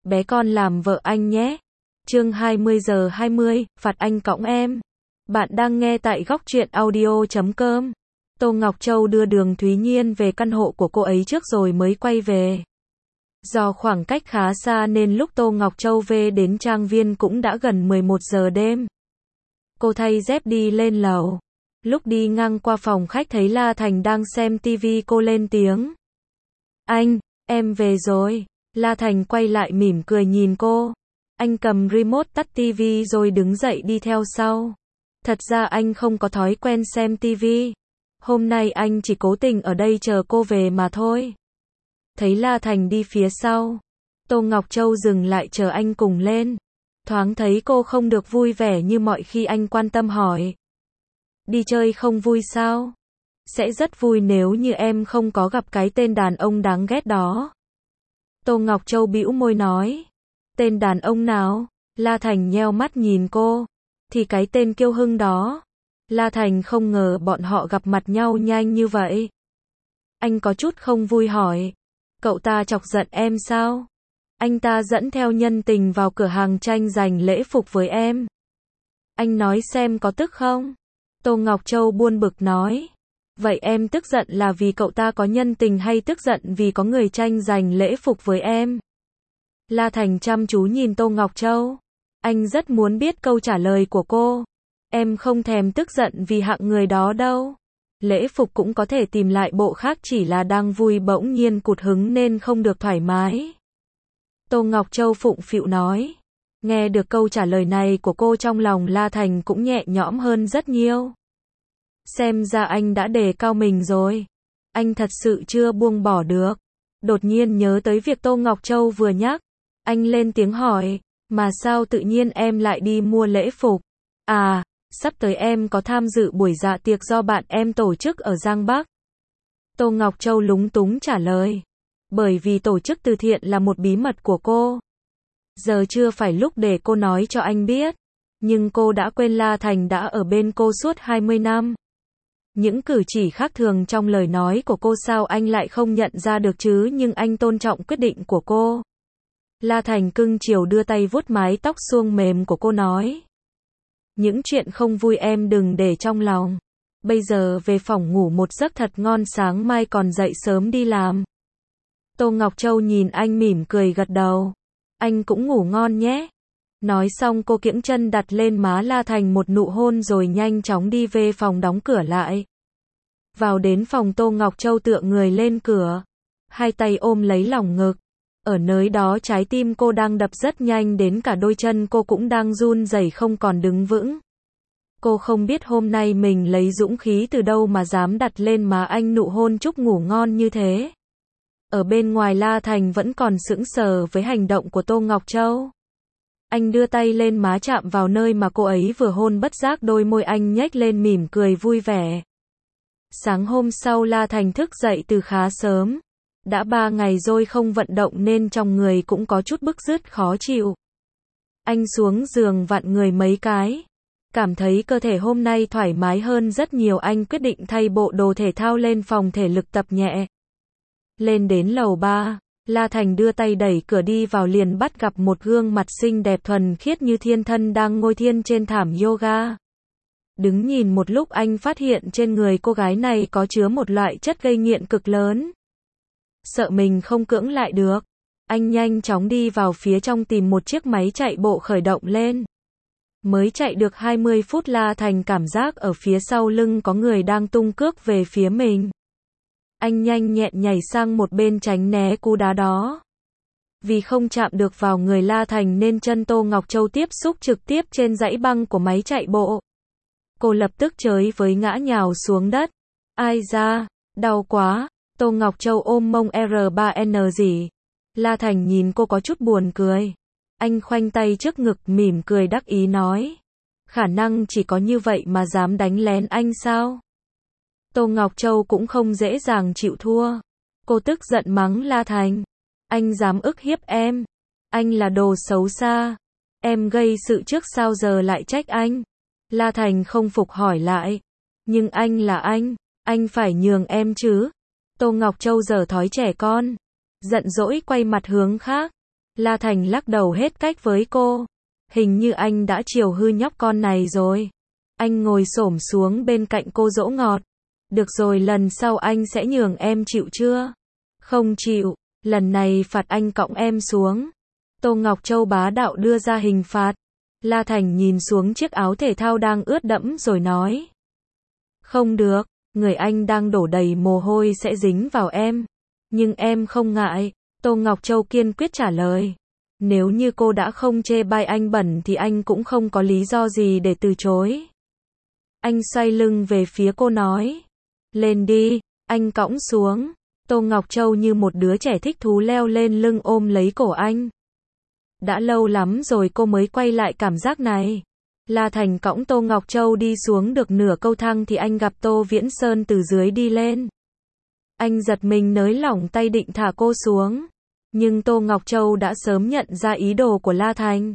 bé con làm vợ anh nhé. Chương 20:20, phạt anh cõng em. Bạn đang nghe tại góc truyện audio.com. Tô Ngọc Châu đưa Đường Thúy Nhiên về căn hộ của cô ấy trước rồi mới quay về. Do khoảng cách khá xa nên lúc Tô Ngọc Châu về đến trang viên cũng đã gần 11 giờ đêm. Cô thay dép đi lên lầu. Lúc đi ngang qua phòng khách thấy La Thành đang xem tivi, cô lên tiếng. Anh, em về rồi. La Thành quay lại mỉm cười nhìn cô. Anh cầm remote tắt tivi rồi đứng dậy đi theo sau. Thật ra anh không có thói quen xem tivi. Hôm nay anh chỉ cố tình ở đây chờ cô về mà thôi. Thấy La Thành đi phía sau, Tô Ngọc Châu dừng lại chờ anh cùng lên. Thoáng thấy cô không được vui vẻ như mọi khi, anh quan tâm hỏi. Đi chơi không vui sao? Sẽ rất vui nếu như em không có gặp cái tên đàn ông đáng ghét đó. Tô Ngọc Châu bĩu môi nói. Tên đàn ông nào? La Thành nheo mắt nhìn cô. Thì cái tên Kiêu Hưng đó. La Thành không ngờ bọn họ gặp mặt nhau nhanh như vậy. Anh có chút không vui hỏi. Cậu ta chọc giận em sao? Anh ta dẫn theo nhân tình vào cửa hàng tranh giành lễ phục với em. Anh nói xem có tức không? Tô Ngọc Châu buồn bực nói. Vậy em tức giận là vì cậu ta có nhân tình hay tức giận vì có người tranh giành lễ phục với em? La Thành chăm chú nhìn Tô Ngọc Châu. Anh rất muốn biết câu trả lời của cô. Em không thèm tức giận vì hạng người đó đâu. Lễ phục cũng có thể tìm lại bộ khác, chỉ là đang vui bỗng nhiên cụt hứng nên không được thoải mái. Tô Ngọc Châu phụng phịu nói. Nghe được câu trả lời này của cô, trong lòng La Thành cũng nhẹ nhõm hơn rất nhiều. Xem ra anh đã đề cao mình rồi. Anh thật sự chưa buông bỏ được. Đột nhiên nhớ tới việc Tô Ngọc Châu vừa nhắc. Anh lên tiếng hỏi. Mà sao tự nhiên em lại đi mua lễ phục? À, sắp tới em có tham dự buổi dạ tiệc do bạn em tổ chức ở Giang Bắc. Tô Ngọc Châu lúng túng trả lời. Bởi vì tổ chức từ thiện là một bí mật của cô. Giờ chưa phải lúc để cô nói cho anh biết. Nhưng cô đã quên La Thành đã ở bên cô suốt 20 năm. Những cử chỉ khác thường trong lời nói của cô sao anh lại không nhận ra được chứ, nhưng anh tôn trọng quyết định của cô. La Thành cưng chiều đưa tay vuốt mái tóc suông mềm của cô nói. Những chuyện không vui em đừng để trong lòng. Bây giờ về phòng ngủ một giấc thật ngon, sáng mai còn dậy sớm đi làm. Tô Ngọc Châu nhìn anh mỉm cười gật đầu. Anh cũng ngủ ngon nhé. Nói xong cô kiễng chân đặt lên má La Thành một nụ hôn rồi nhanh chóng đi về phòng đóng cửa lại. Vào đến phòng, Tô Ngọc Châu tựa người lên cửa. Hai tay ôm lấy lòng ngực. Ở nơi đó trái tim cô đang đập rất nhanh, đến cả đôi chân cô cũng đang run rẩy không còn đứng vững. Cô không biết hôm nay mình lấy dũng khí từ đâu mà dám đặt lên má anh nụ hôn chúc ngủ ngon như thế. Ở bên ngoài La Thành vẫn còn sững sờ với hành động của Tô Ngọc Châu. Anh đưa tay lên má chạm vào nơi mà cô ấy vừa hôn, bất giác đôi môi anh nhếch lên mỉm cười vui vẻ. Sáng hôm sau La Thành thức dậy từ khá sớm. Đã 3 ngày rồi không vận động nên trong người cũng có chút bứt rứt khó chịu. Anh xuống giường vặn người mấy cái. Cảm thấy cơ thể hôm nay thoải mái hơn rất nhiều, anh quyết định thay bộ đồ thể thao lên phòng thể lực tập nhẹ. Lên đến lầu 3, La Thành đưa tay đẩy cửa đi vào, liền bắt gặp một gương mặt xinh đẹp thuần khiết như thiên thân đang ngồi thiền trên thảm yoga. Đứng nhìn một lúc anh phát hiện trên người cô gái này có chứa một loại chất gây nghiện cực lớn. Sợ mình không cưỡng lại được, anh nhanh chóng đi vào phía trong tìm một chiếc máy chạy bộ khởi động lên. Mới chạy được 20 phút La Thành cảm giác ở phía sau lưng có người đang tung cước về phía mình. Anh nhanh nhẹn nhảy sang một bên tránh né cú đá đó. Vì không chạm được vào người La Thành nên chân Tô Ngọc Châu tiếp xúc trực tiếp trên dãy băng của máy chạy bộ. Cô lập tức chới với ngã nhào xuống đất. Ai da, đau quá. Tô Ngọc Châu ôm mông R3N gì. La Thành nhìn cô có chút buồn cười. Anh khoanh tay trước ngực mỉm cười đắc ý nói. Khả năng chỉ có như vậy mà dám đánh lén anh sao? Tô Ngọc Châu cũng không dễ dàng chịu thua. Cô tức giận mắng La Thành. Anh dám ức hiếp em. Anh là đồ xấu xa. Em gây sự trước sao giờ lại trách anh? La Thành không phục hỏi lại. Nhưng anh là anh phải nhường em chứ. Tô Ngọc Châu giở thói trẻ con. Giận dỗi quay mặt hướng khác. La Thành lắc đầu hết cách với cô. Hình như anh đã chiều hư nhóc con này rồi. Anh ngồi xổm xuống bên cạnh cô dỗ ngọt. Được rồi, lần sau anh sẽ nhường em, chịu chưa? Không chịu, lần này phạt anh cõng em xuống. Tô Ngọc Châu bá đạo đưa ra hình phạt. La Thành nhìn xuống chiếc áo thể thao đang ướt đẫm rồi nói. Không được, người anh đang đổ đầy mồ hôi sẽ dính vào em. Nhưng em không ngại. Tô Ngọc Châu kiên quyết trả lời. Nếu như cô đã không chê bai anh bẩn thì anh cũng không có lý do gì để từ chối. Anh xoay lưng về phía cô nói. Lên đi, anh cõng xuống. Tô Ngọc Châu như một đứa trẻ thích thú leo lên lưng ôm lấy cổ anh. Đã lâu lắm rồi cô mới quay lại cảm giác này. La Thành cõng Tô Ngọc Châu đi xuống được nửa cầu thang thì anh gặp Tô Viễn Sơn từ dưới đi lên. Anh giật mình nới lỏng tay định thả cô xuống. Nhưng Tô Ngọc Châu đã sớm nhận ra ý đồ của La Thành.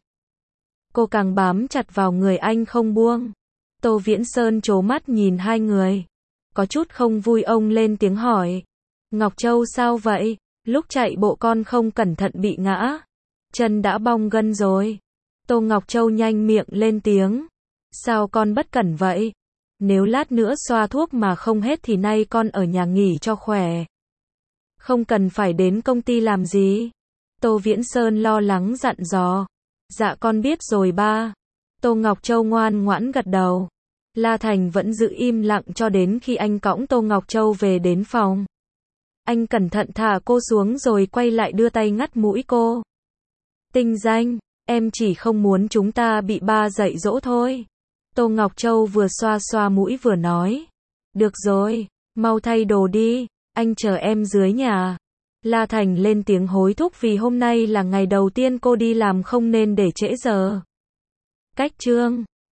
Cô càng bám chặt vào người anh không buông. Tô Viễn Sơn trố mắt nhìn hai người. Có chút không vui, ông lên tiếng hỏi. Ngọc Châu sao vậy? Lúc chạy bộ con không cẩn thận bị ngã. Chân đã bong gân rồi. Tô Ngọc Châu nhanh miệng lên tiếng. Sao con bất cẩn vậy? Nếu lát nữa xoa thuốc mà không hết thì nay con ở nhà nghỉ cho khỏe. Không cần phải đến công ty làm gì. Tô Viễn Sơn lo lắng dặn dò. Dạ con biết rồi ba. Tô Ngọc Châu ngoan ngoãn gật đầu. La Thành vẫn giữ im lặng cho đến khi anh cõng Tô Ngọc Châu về đến phòng. Anh cẩn thận thả cô xuống rồi quay lại đưa tay ngắt mũi cô. Tinh danh, em chỉ không muốn chúng ta bị ba dạy dỗ thôi. Tô Ngọc Châu vừa xoa xoa mũi vừa nói. Được rồi, mau thay đồ đi, anh chờ em dưới nhà. La Thành lên tiếng hối thúc vì hôm nay là ngày đầu tiên cô đi làm không nên để trễ giờ. Cách chương